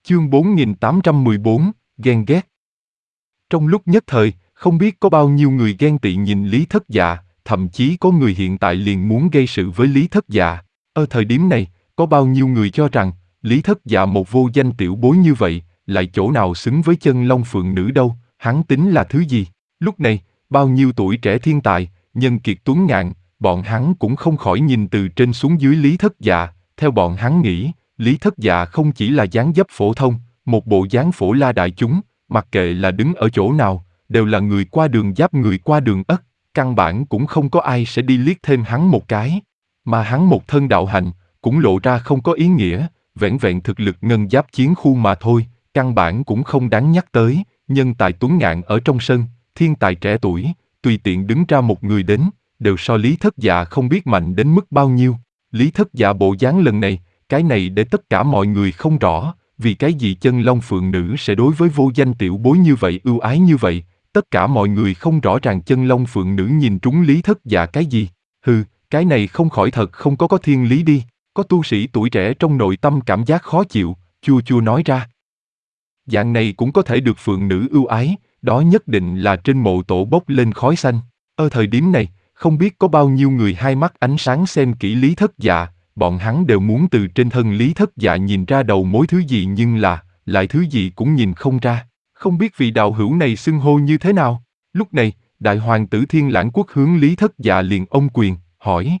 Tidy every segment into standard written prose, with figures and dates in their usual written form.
Chương 4814, ghen ghét. Trong lúc nhất thời, không biết có bao nhiêu người ghen tị nhìn Lý Thất Dạ, thậm chí có người hiện tại liền muốn gây sự với Lý Thất Dạ. Ở thời điểm này, có bao nhiêu người cho rằng, Lý Thất Dạ một vô danh tiểu bối như vậy, lại chỗ nào xứng với chân long phượng nữ đâu, hắn tính là thứ gì? Lúc này, bao nhiêu tuổi trẻ thiên tài, nhân kiệt tuấn ngạn, bọn hắn cũng không khỏi nhìn từ trên xuống dưới Lý Thất Dạ, theo bọn hắn nghĩ, Lý Thất Dạ không chỉ là dáng dấp phổ thông, một bộ dáng phổ la đại chúng, mặc kệ là đứng ở chỗ nào, đều là người qua đường giáp người qua đường ất, căn bản cũng không có ai sẽ đi liếc thêm hắn một cái. Mà hắn một thân đạo hành, cũng lộ ra không có ý nghĩa, vẻn vẹn thực lực ngân giáp chiến khu mà thôi, căn bản cũng không đáng nhắc tới, nhân tài tuấn ngạn ở trong sân, thiên tài trẻ tuổi, tùy tiện đứng ra một người đến, đều so Lý Thất Dạ không biết mạnh đến mức bao nhiêu. Lý Thất Dạ bộ dáng lần này, cái này để tất cả mọi người không rõ, vì cái gì chân long phượng nữ sẽ đối với vô danh tiểu bối như vậy ưu ái như vậy, tất cả mọi người không rõ ràng chân long phượng nữ nhìn trúng Lý Thất Dạ cái gì. Cái này không khỏi thật không có thiên lý đi, có tu sĩ tuổi trẻ trong nội tâm cảm giác khó chịu, chua chua nói ra. Dạng này cũng có thể được phượng nữ ưu ái, đó nhất định là trên mộ tổ bốc lên khói xanh. Ở thời điểm này, không biết có bao nhiêu người hai mắt ánh sáng xem kỹ Lý Thất Dạ, bọn hắn đều muốn từ trên thân Lý Thất Dạ nhìn ra đầu mối thứ gì nhưng là, lại thứ gì cũng nhìn không ra. Không biết vị đạo hữu này xưng hô như thế nào? Lúc này, đại hoàng tử Thiên Lãng Quốc hướng Lý Thất Dạ liền ôm quyền, hỏi.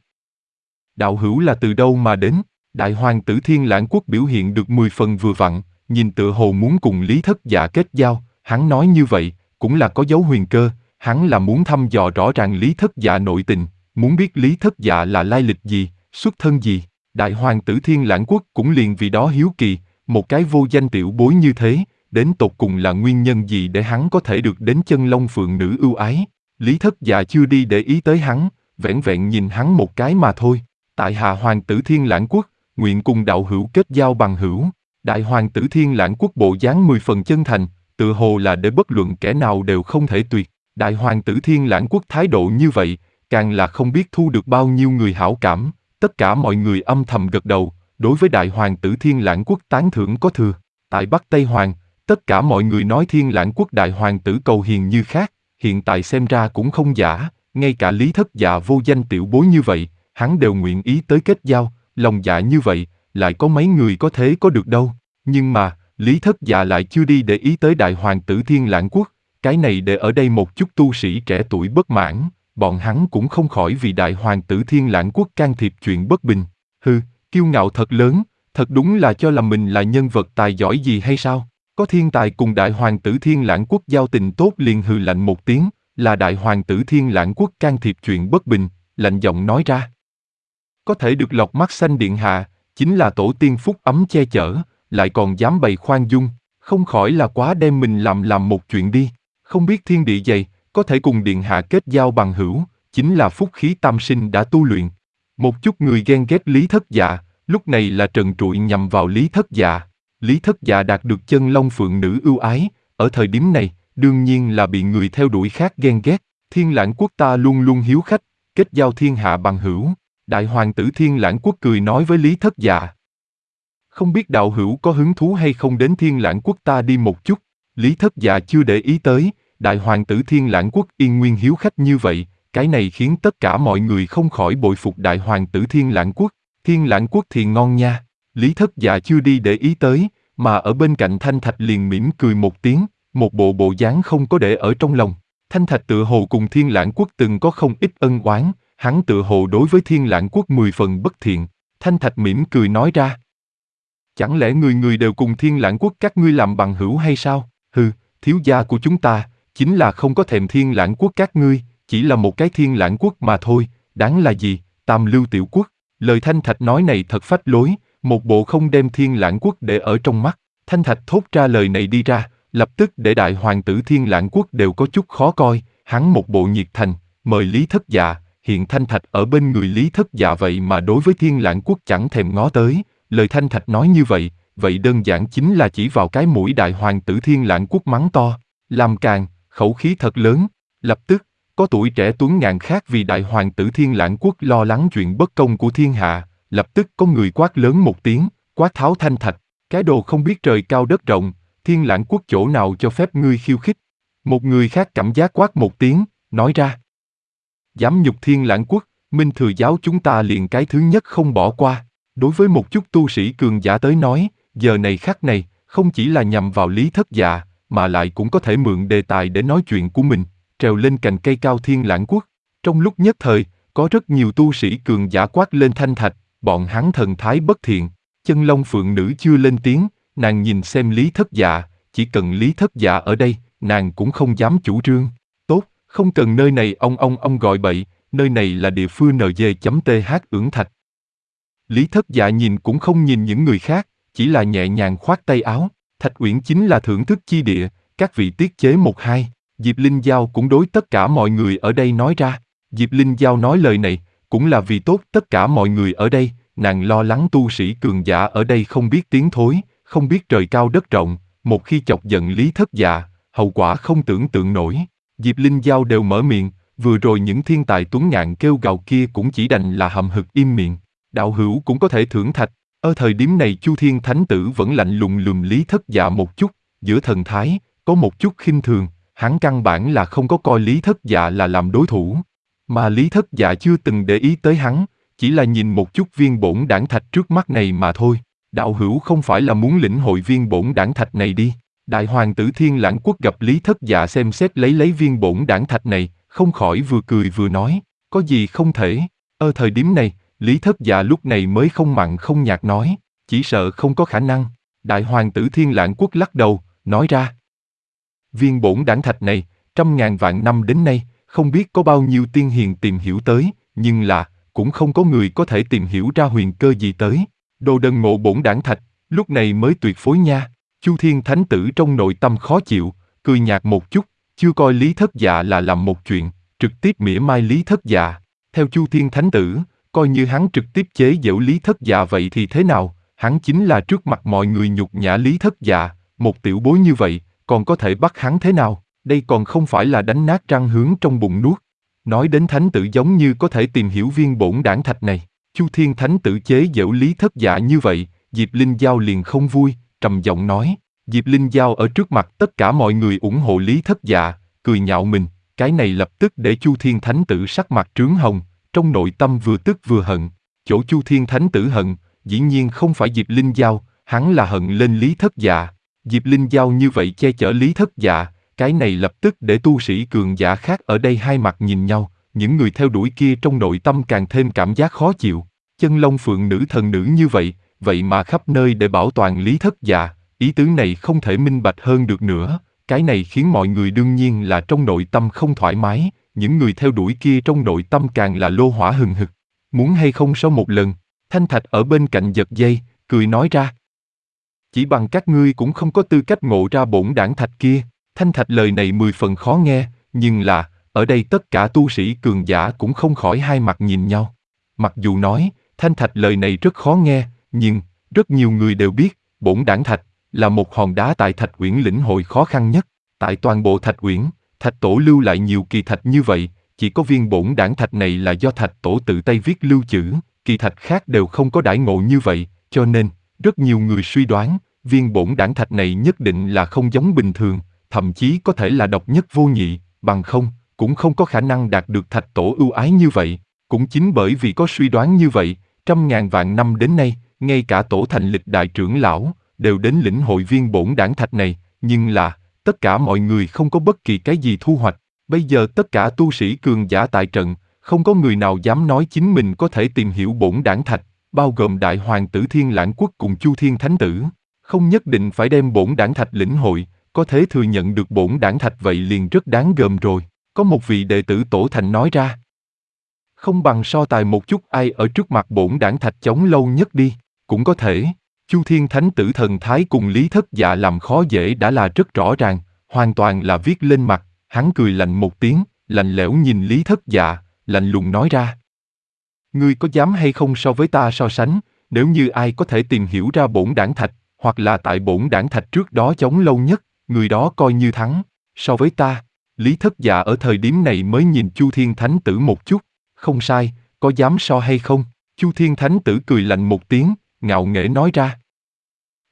Đạo hữu là từ đâu mà đến? Đại hoàng tử Thiên Lãng Quốc biểu hiện được 10 phần vừa vặn, nhìn tựa hồ muốn cùng Lý Thất Dạ kết giao, hắn nói như vậy, cũng là có dấu huyền cơ, hắn là muốn thăm dò rõ ràng Lý Thất Dạ nội tình, muốn biết Lý Thất Dạ là lai lịch gì, xuất thân gì. Đại hoàng tử Thiên Lãng Quốc cũng liền vì đó hiếu kỳ, một cái vô danh tiểu bối như thế, đến tột cùng là nguyên nhân gì để hắn có thể được đến chân long phượng nữ ưu ái. Lý Thất Dạ chưa đi để ý tới hắn, vẻn vẹn nhìn hắn một cái mà thôi. Tại hạ hoàng tử Thiên Lãng Quốc, nguyện cùng đạo hữu kết giao bằng hữu. Đại hoàng tử Thiên Lãng Quốc bộ dáng 10 phần chân thành, tựa hồ là để bất luận kẻ nào đều không thể tuyệt. Đại hoàng tử Thiên Lãng Quốc thái độ như vậy, càng là không biết thu được bao nhiêu người hảo cảm. Tất cả mọi người âm thầm gật đầu, đối với đại hoàng tử Thiên Lãng Quốc tán thưởng có thừa. Tại Bắc Tây Hoàng, tất cả mọi người nói Thiên Lãng Quốc đại hoàng tử cầu hiền như khác, hiện tại xem ra cũng không giả, ngay cả Lý Thất Dạ vô danh tiểu bối như vậy, hắn đều nguyện ý tới kết giao, lòng dạ như vậy, lại có mấy người có thế có được đâu. Nhưng mà, Lý Thất Dạ lại chưa đi để ý tới đại hoàng tử Thiên Lãng Quốc, cái này để ở đây một chút tu sĩ trẻ tuổi bất mãn, bọn hắn cũng không khỏi vì đại hoàng tử Thiên Lãng Quốc can thiệp chuyện bất bình. Kiêu ngạo thật lớn, thật đúng là cho là mình là nhân vật tài giỏi gì hay sao? Có thiên tài cùng đại hoàng tử Thiên Lãng Quốc giao tình tốt liền hừ lạnh một tiếng, là đại hoàng tử Thiên Lãng Quốc can thiệp chuyện bất bình, lạnh giọng nói ra. Có thể được lọt mắt xanh điện hạ, chính là tổ tiên phúc ấm che chở, lại còn dám bày khoan dung, không khỏi là quá đem mình làm một chuyện đi. Không biết thiên địa dày, có thể cùng điện hạ kết giao bằng hữu, chính là phúc khí tam sinh đã tu luyện. Một chút người ghen ghét Lý Thất Dạ, lúc này là trần trụi nhằm vào Lý Thất Dạ. Lý Thất Dạ đạt được chân long phượng nữ ưu ái, ở thời điểm này, đương nhiên là bị người theo đuổi khác ghen ghét. Thiên Lãng Quốc ta luôn luôn hiếu khách, kết giao thiên hạ bằng hữu. Đại hoàng tử Thiên Lãng Quốc cười nói với Lý Thất Dạ. Không biết đạo hữu có hứng thú hay không đến Thiên Lãng Quốc ta đi một chút. Lý Thất Dạ chưa để ý tới, đại hoàng tử Thiên Lãng Quốc yên nguyên hiếu khách như vậy, cái này khiến tất cả mọi người không khỏi bội phục đại hoàng tử Thiên Lãng Quốc. Thiên Lãng Quốc thì ngon nha. Lý Thất Dạ chưa đi để ý tới, mà ở bên cạnh Thanh Thạch liền mỉm cười một tiếng, một bộ dáng không có để ở trong lòng. Thanh Thạch tựa hồ cùng Thiên Lãng Quốc từng có không ít ân oán, hắn tựa hồ đối với Thiên Lãng Quốc 10 phần bất thiện. Thanh Thạch mỉm cười nói ra. Chẳng lẽ người người đều cùng Thiên Lãng Quốc các ngươi làm bằng hữu hay sao? Thiếu gia của chúng ta, chính là không có thèm Thiên Lãng Quốc các ngươi, chỉ là một cái Thiên Lãng Quốc mà thôi, đáng là gì, Tam Lưu Tiểu Quốc. Lời Thanh Thạch nói này thật phách lối, một bộ không đem Thiên Lãng Quốc để ở trong mắt. Thanh Thạch thốt ra lời này đi ra, lập tức để đại hoàng tử Thiên Lãng Quốc đều có chút khó coi, hắn một bộ nhiệt thành, mời Lý Thất Dạ, hiện Thanh Thạch ở bên người Lý Thất Dạ vậy mà đối với Thiên Lãng Quốc chẳng thèm ngó tới. Lời Thanh Thạch nói như vậy, vậy đơn giản chính là chỉ vào cái mũi đại hoàng tử Thiên Lãng Quốc mắng to, làm càn, khẩu khí thật lớn. Lập tức, có tuổi trẻ tuấn ngạn khác vì đại hoàng tử Thiên Lãng Quốc lo lắng chuyện bất công của thiên hạ, lập tức có người quát lớn một tiếng, quát tháo Thanh Thạch, Cái đồ không biết trời cao đất rộng, Thiên Lãng Quốc chỗ nào cho phép ngươi khiêu khích? Một người khác cảm giác quát một tiếng, nói ra. Dám nhục Thiên Lãng Quốc, Minh Thừa giáo chúng ta liền cái thứ nhất không bỏ qua. Đối với một chút tu sĩ cường giả tới nói, giờ này khắc này, không chỉ là nhằm vào Lý Thất Dạ, mà lại cũng có thể mượn đề tài để nói chuyện của mình, trèo lên cành cây cao Thiên Lãng Quốc. Trong lúc nhất thời, có rất nhiều tu sĩ cường giả quát lên thanh thạch, bọn hắn thần thái bất thiện. Chân Long Phượng Nữ chưa lên tiếng, nàng nhìn xem Lý Thất Dạ, chỉ cần Lý Thất Dạ ở đây, nàng cũng không dám chủ trương. Tốt, không cần nơi này ông gọi bậy, nơi này là địa phương NG.th ưỡng thạch. Lý Thất Dạ nhìn cũng không nhìn những người khác, chỉ là nhẹ nhàng khoát tay áo. Thạch Uyển chính là thưởng thức chi địa, các vị tiết chế một hai. Diệp Linh Giao cũng đối tất cả mọi người ở đây nói ra. Diệp Linh Giao nói lời này, cũng là vì tốt tất cả mọi người ở đây, nàng lo lắng tu sĩ cường giả ở đây không biết tiếng thối, không biết trời cao đất rộng, một khi chọc giận Lý Thất Dạ, hậu quả không tưởng tượng nổi. Diệp Linh Giao đều mở miệng, vừa rồi những thiên tài tuấn ngạn kêu gào kia cũng chỉ đành là hậm hực im miệng. Đạo hữu cũng có thể thưởng thạch. Ở thời điểm này Chu Thiên Thánh Tử vẫn lạnh lùng lườm Lý Thất Dạ một chút, giữa thần thái, có một chút khinh thường, hắn căn bản là không có coi Lý Thất Dạ là làm đối thủ. Mà Lý Thất Dạ chưa từng để ý tới hắn, chỉ là nhìn một chút viên bổn đản thạch trước mắt này mà thôi. Đạo hữu không phải là muốn lĩnh hội viên bổn đản thạch này đi. Đại hoàng tử Thiên Lãng Quốc gặp Lý Thất Dạ xem xét lấy viên bổn đản thạch này, không khỏi vừa cười vừa nói, có gì không thể. Ở thời điểm này, Lý Thất Dạ lúc này mới không mặn không nhạt nói, chỉ sợ không có khả năng. Đại hoàng tử Thiên Lãng Quốc lắc đầu, nói ra. Viên bổn đản thạch này, 100.000 vạn năm đến nay, không biết có bao nhiêu tiên hiền tìm hiểu tới, nhưng là, cũng không có người có thể tìm hiểu ra huyền cơ gì tới. Đồ đần ngộ bổn đản thạch, lúc này mới tuyệt phối nha. Chu Thiên Thánh Tử trong nội tâm khó chịu, cười nhạt một chút, chưa coi Lý Thất Dạ là làm một chuyện, trực tiếp mỉa mai Lý Thất Dạ. Theo Chu Thiên Thánh Tử, coi như hắn trực tiếp chế giễu Lý Thất Dạ vậy thì thế nào, hắn chính là trước mặt mọi người nhục nhã Lý Thất Dạ, một tiểu bối như vậy, còn có thể bắt hắn thế nào, đây còn không phải là đánh nát răng hướng trong bụng nuốt. Nói đến Thánh Tử giống như có thể tìm hiểu viên bổn đản thạch này, Chu Thiên Thánh Tử chế giễu Lý Thất Dạ như vậy, Diệp Linh Giao liền không vui, trầm giọng nói. Diệp Linh Giao ở trước mặt tất cả mọi người ủng hộ Lý Thất Dạ, cười nhạo mình, cái này lập tức để Chu Thiên Thánh Tử sắc mặt trướng hồng, trong nội tâm vừa tức vừa hận. Chỗ Chu Thiên Thánh Tử hận, dĩ nhiên không phải Diệp Linh Giao, hắn là hận lên Lý Thất Dạ. Diệp Linh Giao như vậy che chở Lý Thất Dạ, cái này lập tức để tu sĩ cường giả khác ở đây hai mặt nhìn nhau, những người theo đuổi kia trong nội tâm càng thêm cảm giác khó chịu. Chân Long Phượng Nữ thần nữ như vậy, vậy mà khắp nơi để bảo toàn Lý Thất Dạ, ý tứ này không thể minh bạch hơn được nữa, cái này khiến mọi người đương nhiên là trong nội tâm không thoải mái, những người theo đuổi kia trong nội tâm càng là lô hỏa hừng hực. Muốn hay không sau một lần, Thanh Thạch ở bên cạnh giật dây, cười nói ra. Chỉ bằng các ngươi cũng không có tư cách ngộ ra bổn đản thạch kia. Thanh Thạch lời này 10 phần khó nghe, nhưng là, ở đây tất cả tu sĩ cường giả cũng không khỏi hai mặt nhìn nhau. Mặc dù nói, Thanh Thạch lời này rất khó nghe, nhưng, rất nhiều người đều biết, bổn đản thạch là một hòn đá tại Thạch Uyển lĩnh hội khó khăn nhất. Tại toàn bộ Thạch Uyển, Thạch Tổ lưu lại nhiều kỳ thạch như vậy, chỉ có viên bổn đản thạch này là do Thạch Tổ tự tay viết lưu trữ, kỳ thạch khác đều không có đãi ngộ như vậy, cho nên, rất nhiều người suy đoán, viên bổn đản thạch này nhất định là không giống bình thường, thậm chí có thể là độc nhất vô nhị, bằng không, cũng không có khả năng đạt được Thạch Tổ ưu ái như vậy. Cũng chính bởi vì có suy đoán như vậy, 100.000 vạn năm đến nay, ngay cả Tổ Thành Lịch đại trưởng lão, đều đến lĩnh hội viên bổn đản thạch này, nhưng là, tất cả mọi người không có bất kỳ cái gì thu hoạch. Bây giờ tất cả tu sĩ cường giả tại trận, không có người nào dám nói chính mình có thể tìm hiểu bổn đản thạch, bao gồm Đại Hoàng tử Thiên Lãng Quốc cùng Chu Thiên Thánh Tử. Không nhất định phải đem bổn đản thạch lĩnh hội, có thể thừa nhận được bổn đản thạch vậy liền rất đáng gờm rồi. Có một vị đệ tử Tổ Thành nói ra. Không bằng so tài một chút ai ở trước mặt bổn đản thạch chống lâu nhất đi, cũng có thể. Chu Thiên Thánh Tử thần thái cùng Lý Thất Dạ làm khó dễ đã là rất rõ ràng, hoàn toàn là viết lên mặt. Hắn cười lạnh một tiếng, lạnh lẽo nhìn Lý Thất Dạ, lạnh lùng nói ra. Ngươi có dám hay không so với ta so sánh, nếu như ai có thể tìm hiểu ra bổn đản thạch, hoặc là tại bổn đản thạch trước đó chống lâu nhất, người đó coi như thắng. So với ta, Lý Thất Dạ ở thời điểm này mới nhìn Chu Thiên Thánh Tử một chút, không sai, có dám so hay không? Chu Thiên Thánh Tử cười lạnh một tiếng, ngạo nghễ nói ra.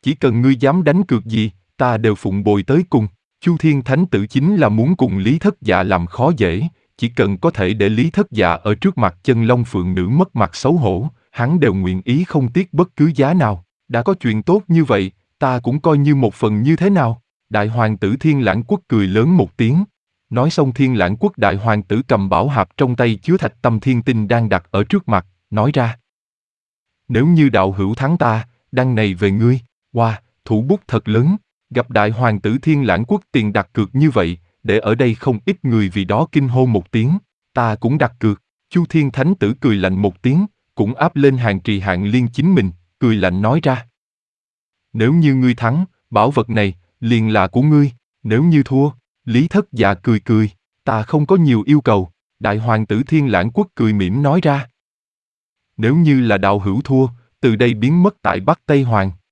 chỉ cần ngươi dám đánh cược gì, ta đều phụng bồi tới cùng. Chu Thiên Thánh Tử chính là muốn cùng Lý Thất Dạ làm khó dễ, chỉ cần có thể để Lý Thất Dạ ở trước mặt Chân Long Phượng Nữ mất mặt xấu hổ, hắn đều nguyện ý không tiếc bất cứ giá nào. Đã có chuyện tốt như vậy, ta cũng coi như một phần như thế nào. Đại hoàng tử Thiên Lãng Quốc cười lớn một tiếng. Nói xong Thiên Lãng Quốc đại hoàng tử cầm bảo hạp trong tay chứa thạch tâm thiên tinh đang đặt ở trước mặt, nói ra. Nếu như đạo hữu thắng ta, đăng này về ngươi. Wow, thủ bút thật lớn. Gặp đại hoàng tử Thiên Lãng Quốc tiền đặt cược như vậy, để ở đây không ít người vì đó kinh hô một tiếng. Ta cũng đặt cược. Chu Thiên Thánh Tử cười lạnh một tiếng, cũng áp lên hàng trì hạng liên chính mình, cười lạnh nói ra. Nếu như ngươi thắng, bảo vật này, liền là của ngươi. Nếu như thua, Lý Thất Dạ cười cười, ta không có nhiều yêu cầu. Đại hoàng tử Thiên Lãng Quốc cười mỉm nói ra. Nếu như là đạo hữu thua, từ đây biến mất tại Bắc Tây Hoàng.